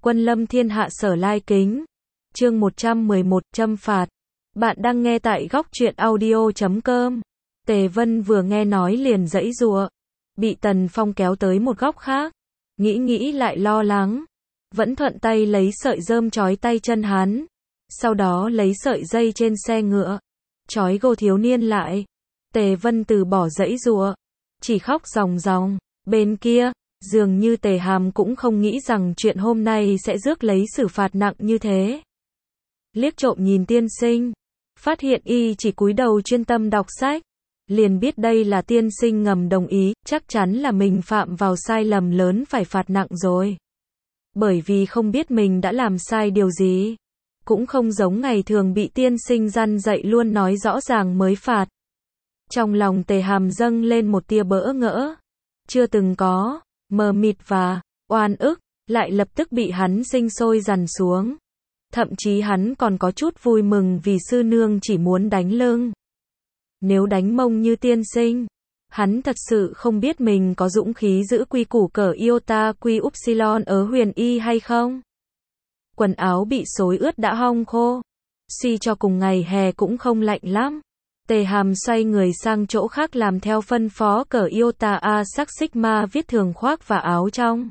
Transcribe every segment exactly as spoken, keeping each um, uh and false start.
Quân lâm thiên hạ sở lai kính. Chương một trăm mười một, châm phạt. Bạn đang nghe tại góc truyện audio chấm com. Tề Vân vừa nghe nói liền giãy giụa, bị Tần Phong kéo tới một góc khác, nghĩ nghĩ lại lo lắng, vẫn thuận tay lấy sợi rơm trói tay chân hắn, sau đó lấy sợi dây trên xe ngựa, trói Gô thiếu niên lại. Tề Vân từ bỏ giãy giụa, chỉ khóc ròng ròng. Bên kia, dường như Tề Hàm cũng không nghĩ rằng chuyện hôm nay sẽ rước lấy xử phạt nặng như thế. Liếc trộm nhìn tiên sinh, phát hiện y chỉ cúi đầu chuyên tâm đọc sách, liền biết đây là tiên sinh ngầm đồng ý, chắc chắn là mình phạm vào sai lầm lớn phải phạt nặng rồi. Bởi vì không biết mình đã làm sai điều gì, cũng không giống ngày thường bị tiên sinh răn dạy luôn nói rõ ràng mới phạt. Trong lòng Tề Hàm dâng lên một tia bỡ ngỡ, chưa từng có, mờ mịt và oan ức, lại lập tức bị hắn sinh sôi dằn xuống. Thậm chí hắn còn có chút vui mừng vì sư nương chỉ muốn đánh lưng. Nếu đánh mông như tiên sinh, hắn thật sự không biết mình có dũng khí giữ quy củ cờ iota quy upsilon ở huyền y hay không. Quần áo bị xối ướt đã hong khô, suy cho cùng ngày hè cũng không lạnh lắm. Tề Hàm xoay người sang chỗ khác làm theo phân phó, cờ iota A sắc sigma viết thường khoác và áo trong,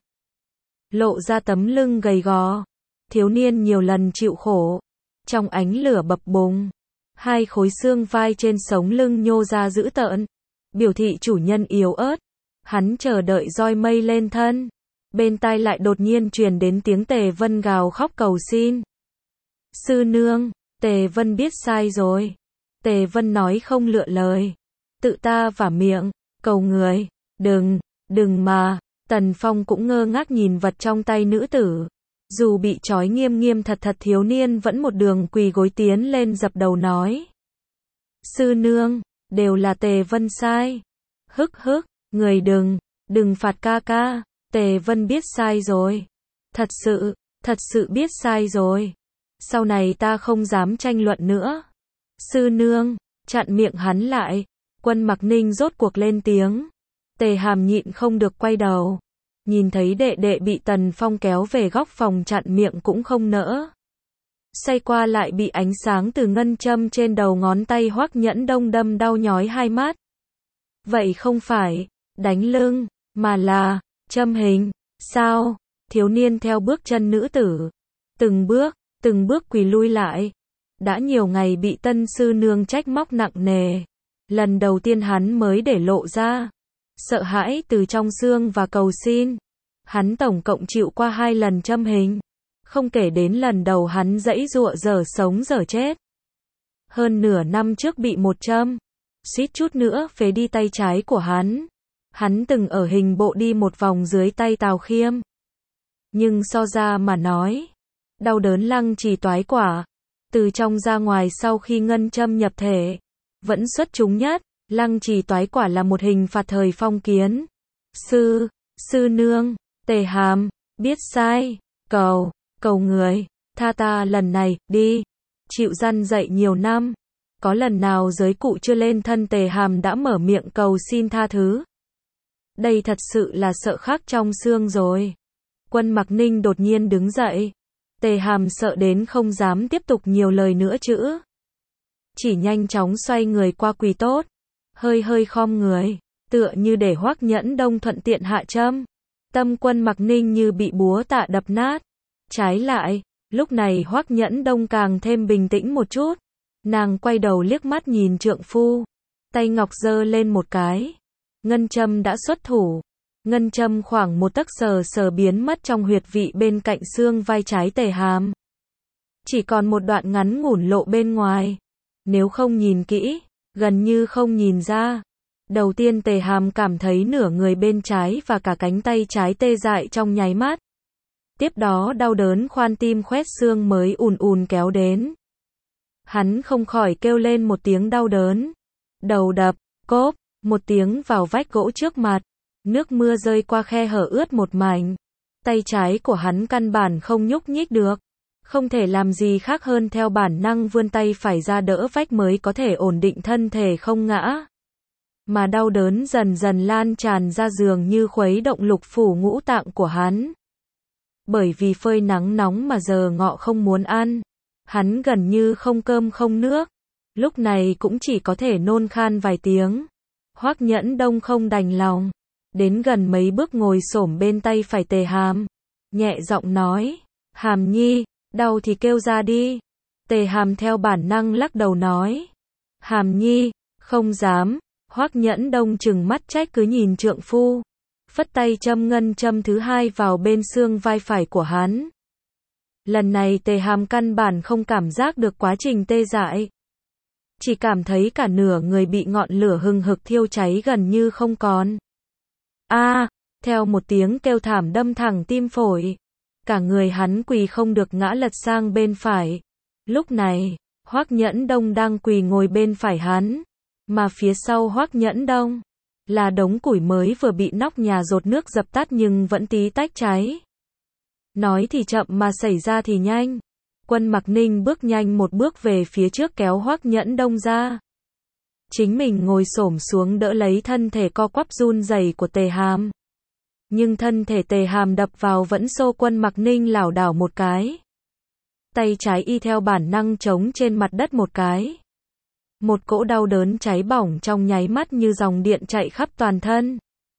lộ ra tấm lưng gầy gò. Thiếu niên nhiều lần chịu khổ, trong ánh lửa bập bùng, hai khối xương vai trên sống lưng nhô ra dữ tợn, biểu thị chủ nhân yếu ớt. Hắn chờ đợi roi mây lên thân, bên tai lại đột nhiên truyền đến tiếng Tề Vân gào khóc cầu xin. Sư nương, Tề Vân biết sai rồi. Tề Vân nói không lựa lời, tự ta vả miệng, cầu người, đừng, đừng mà. Tần Phong cũng ngơ ngác nhìn vật trong tay nữ tử. Dù bị trói nghiêm nghiêm thật thật, thiếu niên vẫn một đường quỳ gối tiến lên dập đầu nói. Sư nương, đều là Tề Vân sai. Hức hức, người đừng, đừng phạt ca ca. Tề Vân biết sai rồi. Thật sự, thật sự biết sai rồi. Sau này ta không dám tranh luận nữa. Sư nương, chặn miệng hắn lại. Quân Mặc Ninh rốt cuộc lên tiếng. Tề Hàm nhịn không được quay đầu. Nhìn thấy đệ đệ bị Tần Phong kéo về góc phòng chặn miệng cũng không nỡ. Xoay qua lại bị ánh sáng từ ngân châm trên đầu ngón tay Hoắc Nhẫn Đông đâm đau nhói hai mắt. Vậy không phải đánh lưng, mà là châm hình, sao? Thiếu niên theo bước chân nữ tử, từng bước, từng bước quỳ lui lại. Đã nhiều ngày bị tân sư nương trách móc nặng nề, lần đầu tiên hắn mới để lộ ra sợ hãi từ trong xương và cầu xin. Hắn tổng cộng chịu qua hai lần châm hình, không kể đến lần đầu hắn giãy giụa dở sống dở chết. Hơn nửa năm trước bị một châm, suýt chút nữa phế đi tay trái của hắn. Hắn từng ở hình bộ đi một vòng dưới tay Tào Khiêm. Nhưng so ra mà nói, đau đớn lăng trì toái quả, từ trong ra ngoài sau khi ngân châm nhập thể, vẫn xuất chúng nhất. Lăng trì toái quả là một hình phạt thời phong kiến. Sư, sư nương, Tề Hàm, biết sai, cầu, cầu người, tha ta lần này, đi. Chịu răn dạy nhiều năm, có lần nào giới cụ chưa lên thân Tề Hàm đã mở miệng cầu xin tha thứ. Đây thật sự là sợ khắc trong xương rồi. Quân Mặc Ninh đột nhiên đứng dậy. Tề Hàm sợ đến không dám tiếp tục nhiều lời nữa chữ. Chỉ nhanh chóng xoay người qua quỳ tốt. Hơi hơi khom người, tựa như để Hoắc Nhẫn Đông thuận tiện hạ châm. Tâm Quân Mặc Ninh như bị búa tạ đập nát. Trái lại, lúc này Hoắc Nhẫn Đông càng thêm bình tĩnh một chút. Nàng quay đầu liếc mắt nhìn trượng phu, tay ngọc giơ lên một cái. Ngân châm đã xuất thủ. Ngân châm khoảng một tấc sờ sờ biến mất trong huyệt vị bên cạnh xương vai trái Tề Hàm. Chỉ còn một đoạn ngắn ngủn lộ bên ngoài. Nếu không nhìn kỹ, gần như không nhìn ra. Đầu tiên Tề Hàm cảm thấy nửa người bên trái và cả cánh tay trái tê dại trong nháy mắt. Tiếp đó đau đớn khoan tim khoét xương mới ùn ùn kéo đến. Hắn không khỏi kêu lên một tiếng đau đớn. Đầu đập, cốp, một tiếng vào vách gỗ trước mặt. Nước mưa rơi qua khe hở ướt một mảnh. Tay trái của hắn căn bản không nhúc nhích được. Không thể làm gì khác hơn theo bản năng vươn tay phải ra đỡ vách mới có thể ổn định thân thể không ngã. Mà đau đớn dần dần lan tràn ra dường như khuấy động lục phủ ngũ tạng của hắn. Bởi vì phơi nắng nóng mà giờ ngọ không muốn ăn. Hắn gần như không cơm không nước. Lúc này cũng chỉ có thể nôn khan vài tiếng. Hoắc Nhẫn Đông không đành lòng. Đến gần mấy bước ngồi xổm bên tay phải Tề Hàm. Nhẹ giọng nói. Hàm nhi, đau thì kêu ra đi. Tề Hàm theo bản năng lắc đầu nói. Hàm nhi, không dám. Hoắc Nhẫn Đông trừng mắt trách cứ nhìn trượng phu. Phất tay châm ngân châm thứ hai vào bên xương vai phải của hắn. Lần này Tề Hàm căn bản không cảm giác được quá trình tê dại. Chỉ cảm thấy cả nửa người bị ngọn lửa hừng hực thiêu cháy gần như không còn. A, à, theo một tiếng kêu thảm đâm thẳng tim phổi. Cả người hắn quỳ không được ngã lật sang bên phải. Lúc này, Hoắc Nhẫn Đông đang quỳ ngồi bên phải hắn. Mà phía sau Hoắc Nhẫn Đông là đống củi mới vừa bị nóc nhà dột nước dập tắt nhưng vẫn tí tách cháy. Nói thì chậm mà xảy ra thì nhanh. Quân Mặc Ninh bước nhanh một bước về phía trước kéo Hoắc Nhẫn Đông ra. Chính mình ngồi xổm xuống đỡ lấy thân thể co quắp run rẩy của Tề Hàm. Nhưng thân thể Tề Hàm đập vào vẫn xô Quân Mặc Ninh lảo đảo một cái. Tay trái y theo bản năng chống trên mặt đất một cái. Một cỗ đau đớn cháy bỏng trong nháy mắt như dòng điện chạy khắp toàn thân.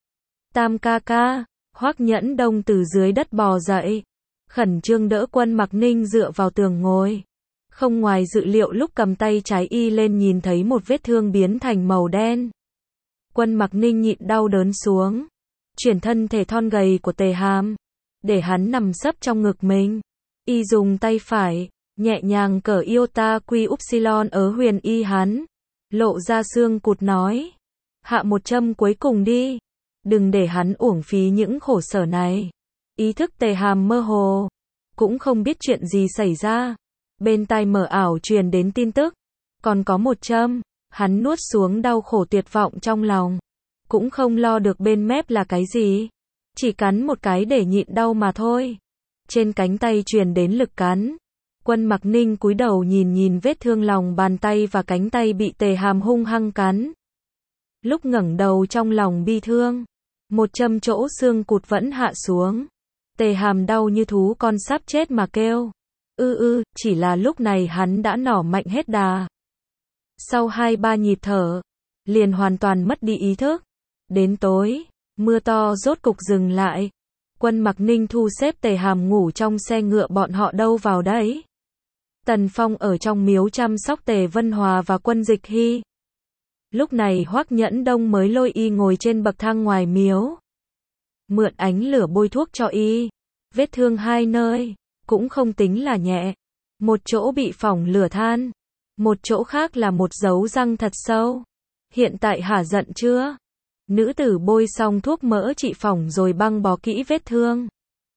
Tam ca ca, Hoắc Nhẫn Đông từ dưới đất bò dậy. Khẩn trương đỡ Quân Mặc Ninh dựa vào tường ngồi. Không ngoài dự liệu lúc cầm tay trái y lên nhìn thấy một vết thương biến thành màu đen. Quân Mặc Ninh nhịn đau đớn xuống. Chuyển thân thể thon gầy của Tề Hàm. Để hắn nằm sấp trong ngực mình. Y dùng tay phải, nhẹ nhàng cởi iota quy upsilon ở huyền y hắn. Lộ ra xương cụt nói. Hạ một châm cuối cùng đi. Đừng để hắn uổng phí những khổ sở này. Ý thức Tề Hàm mơ hồ. Cũng không biết chuyện gì xảy ra. Bên tai mờ ảo truyền đến tin tức. Còn có một châm. Hắn nuốt xuống đau khổ tuyệt vọng trong lòng. Cũng không lo được bên mép là cái gì. Chỉ cắn một cái để nhịn đau mà thôi. Trên cánh tay truyền đến lực cắn. Quân Mặc Ninh cúi đầu nhìn nhìn vết thương lòng bàn tay và cánh tay bị Tề Hàm hung hăng cắn. Lúc ngẩng đầu trong lòng bi thương. Một châm chỗ xương cụt vẫn hạ xuống. Tề Hàm đau như thú con sắp chết mà kêu. Ư ư, chỉ là lúc này hắn đã nỏ mạnh hết đà. Sau hai ba nhịp thở, liền hoàn toàn mất đi ý thức. Đến tối, mưa to rốt cục dừng lại. Quân Mặc Ninh thu xếp Tề Hàm ngủ trong xe ngựa bọn họ đâu vào đấy. Tần Phong ở trong miếu chăm sóc Tề Vân Hòa và Quân Dịch Hy. Lúc này Hoắc Nhẫn Đông mới lôi y ngồi trên bậc thang ngoài miếu. Mượn ánh lửa bôi thuốc cho y. Vết thương hai nơi, cũng không tính là nhẹ. Một chỗ bị phỏng lửa than. Một chỗ khác là một dấu răng thật sâu. Hiện tại hả giận chưa? Nữ tử bôi xong thuốc mỡ trị phỏng rồi băng bó kỹ vết thương.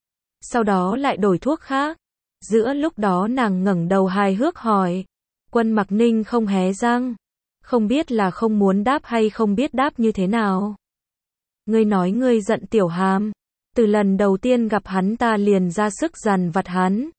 Sau đó lại đổi thuốc khác. Giữa lúc đó nàng ngẩng đầu hài hước hỏi. Quân Mặc Ninh không hé răng. Không biết là không muốn đáp hay không biết đáp như thế nào. Ngươi nói ngươi giận Tiểu Hàm. Từ lần đầu tiên gặp hắn ta liền ra sức dằn vặt hắn.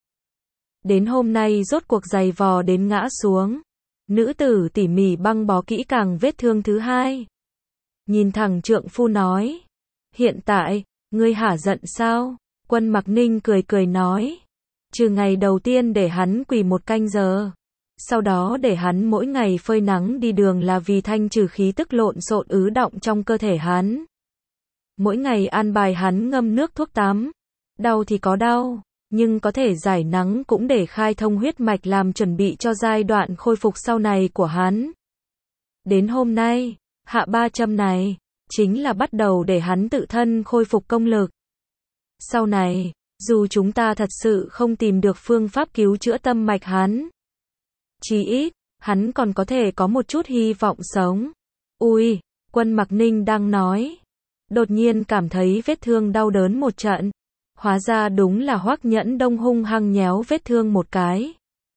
Đến hôm nay rốt cuộc giày vò đến ngã xuống. Nữ tử tỉ mỉ băng bó kỹ càng vết thương thứ hai. Nhìn thẳng trượng phu nói. Hiện tại, ngươi hả giận sao? Quân Mặc Ninh cười cười nói. Trừ ngày đầu tiên để hắn quỳ một canh giờ. Sau đó để hắn mỗi ngày phơi nắng đi đường là vì thanh trừ khí tức lộn xộn ứ động trong cơ thể hắn. Mỗi ngày an bài hắn ngâm nước thuốc tắm. Đau thì có đau, nhưng có thể giải nắng cũng để khai thông huyết mạch làm chuẩn bị cho giai đoạn khôi phục sau này của hắn. Đến hôm nay, hạ ba châm này, chính là bắt đầu để hắn tự thân khôi phục công lực. Sau này, dù chúng ta thật sự không tìm được phương pháp cứu chữa tâm mạch hắn, chí ít, hắn còn có thể có một chút hy vọng sống. Ui, Quân Mặc Ninh đang nói. Đột nhiên cảm thấy vết thương đau đớn một trận. Hóa ra đúng là Hoắc Nhẫn Đông hung hăng nhéo vết thương một cái.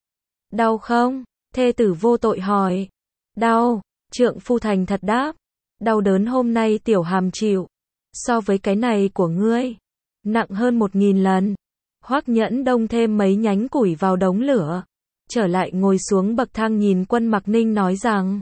Đau không? Thê tử vô tội hỏi. Đau, trượng phu thành thật đáp. Đau đớn hôm nay Tiểu Hàm chịu. So với cái này của ngươi, nặng hơn một nghìn lần. Hoắc Nhẫn Đông thêm mấy nhánh củi vào đống lửa. Trở lại ngồi xuống bậc thang nhìn Quân Mặc Ninh nói rằng.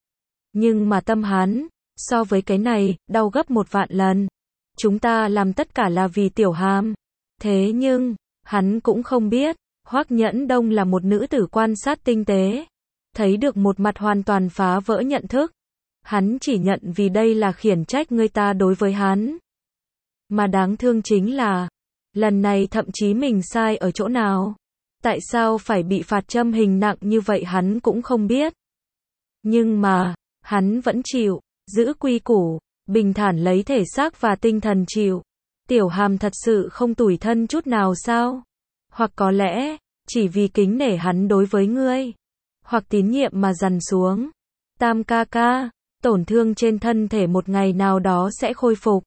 Nhưng mà tâm hắn, so với cái này, đau gấp một vạn lần. Chúng ta làm tất cả là vì Tiểu Hàm. Thế nhưng, hắn cũng không biết, Hoắc Nhẫn Đông là một nữ tử quan sát tinh tế, thấy được một mặt hoàn toàn phá vỡ nhận thức. Hắn chỉ nhận vì đây là khiển trách người ta đối với hắn. Mà đáng thương chính là, lần này thậm chí mình sai ở chỗ nào. Tại sao phải bị phạt châm hình nặng như vậy hắn cũng không biết. Nhưng mà, hắn vẫn chịu, giữ quy củ, bình thản lấy thể xác và tinh thần chịu. Tiểu Hàm thật sự không tủi thân chút nào sao? Hoặc có lẽ, chỉ vì kính nể hắn đối với ngươi. Hoặc tín nhiệm mà dằn xuống. Tam ca ca, tổn thương trên thân thể một ngày nào đó sẽ khôi phục.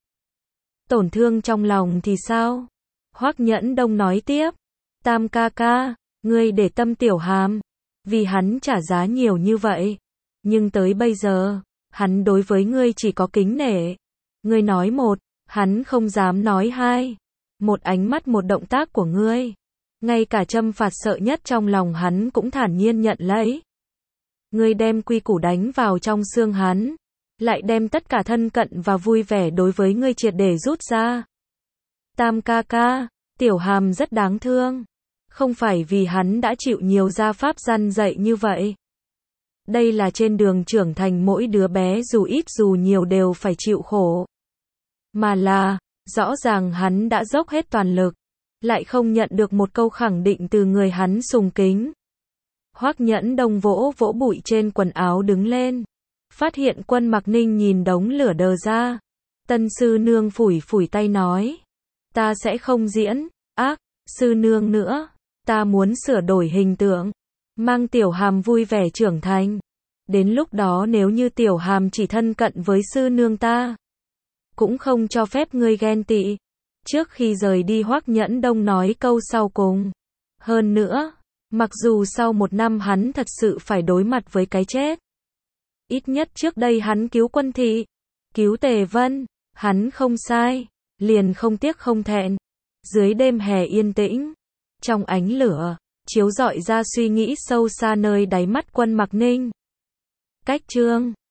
Tổn thương trong lòng thì sao? Hoắc Nhẫn Đông nói tiếp. Tam ca ca, ngươi để tâm Tiểu Hàm. Vì hắn trả giá nhiều như vậy. Nhưng tới bây giờ, hắn đối với ngươi chỉ có kính nể. Ngươi nói một, hắn không dám nói hai. Một ánh mắt một động tác của ngươi. Ngay cả châm phạt sợ nhất trong lòng hắn cũng thản nhiên nhận lấy. Ngươi đem quy củ đánh vào trong xương hắn. Lại đem tất cả thân cận và vui vẻ đối với ngươi triệt để rút ra. Tam ca ca, Tiểu Hàm rất đáng thương. Không phải vì hắn đã chịu nhiều gia pháp răn dạy như vậy. Đây là trên đường trưởng thành mỗi đứa bé dù ít dù nhiều đều phải chịu khổ. Mà là, rõ ràng hắn đã dốc hết toàn lực. Lại không nhận được một câu khẳng định từ người hắn sùng kính. Hoắc Nhẫn Đông vỗ vỗ bụi trên quần áo đứng lên. Phát hiện Quân Mặc Ninh nhìn đống lửa đờ ra. Tân sư nương phủi phủi tay nói. Ta sẽ không diễn, ác, sư nương nữa. Ta muốn sửa đổi hình tượng. Mang Tiểu Hàm vui vẻ trưởng thành. Đến lúc đó nếu như Tiểu Hàm chỉ thân cận với sư nương ta. Cũng không cho phép ngươi ghen tị. Trước khi rời đi Hoắc Nhẫn Đông nói câu sau cùng. Hơn nữa, mặc dù sau một năm hắn thật sự phải đối mặt với cái chết. Ít nhất trước đây hắn cứu Quân Thị, cứu Tề Vân, hắn không sai, liền không tiếc không thẹn. Dưới đêm hè yên tĩnh, trong ánh lửa, chiếu rọi ra suy nghĩ sâu xa nơi đáy mắt Quân Mặc Ninh. Cách chương